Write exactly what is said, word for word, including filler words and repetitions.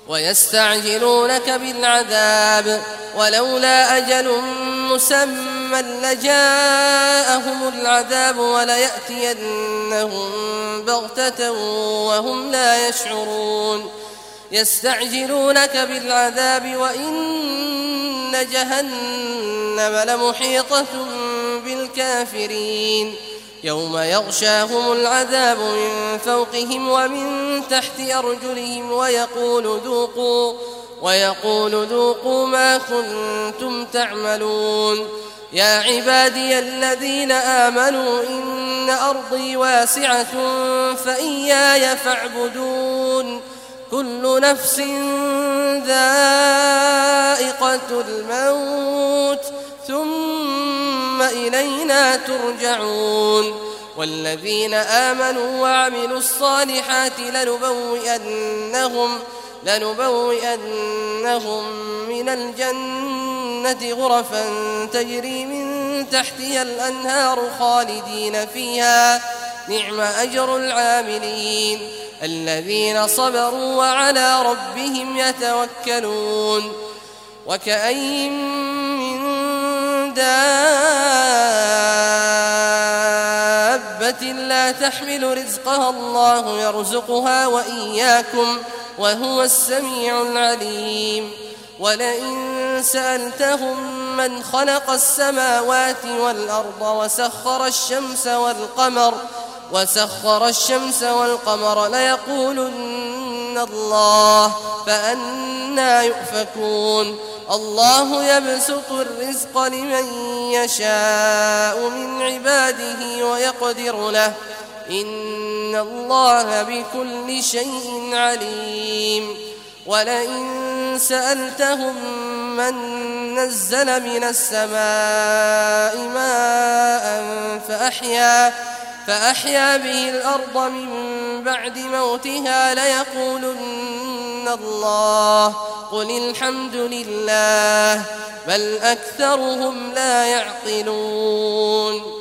ويستعجلونك بالعذاب ولولا أجل مسمى لجاءهم العذاب وليأتينهم بغتة وهم لا يشعرون يستعجلونك بالعذاب وإن جهنم لمحيطة بالكافرين يوم يغشاهم العذاب من فوقهم ومن تحت أرجلهم ويقول ذوقوا, ويقول ذوقوا ما كنتم تعملون يا عبادي الذين آمنوا إن أرضي واسعة فإياي فاعبدون كل نفس ذائقة الموت ثم إلينا ترجعون والذين آمنوا وعملوا الصالحات لنبوئنهم, لنبوئنهم من الجنة غرفا تجري من تحتها الأنهار خالدين فيها نعم أجر العاملين الذين صبروا وعلى ربهم يتوكلون وكأين من دابة لا تحمل رزقها الله يرزقها وإياكم وهو السميع العليم ولئن سألتهم من خلق السماوات والأرض وسخر الشمس والقمر وسخر الشمس والقمر ليقولن الله فأنى يؤفكون الله يبسط الرزق لمن يشاء من عباده ويقدر له إن الله بكل شيء عليم ولئن سألتهم من نزل من السماء ماء فأحيا فأحيا به الأرض من بعد موتها ليقولن الله قل الحمد لله بل أكثرهم لا يعقلون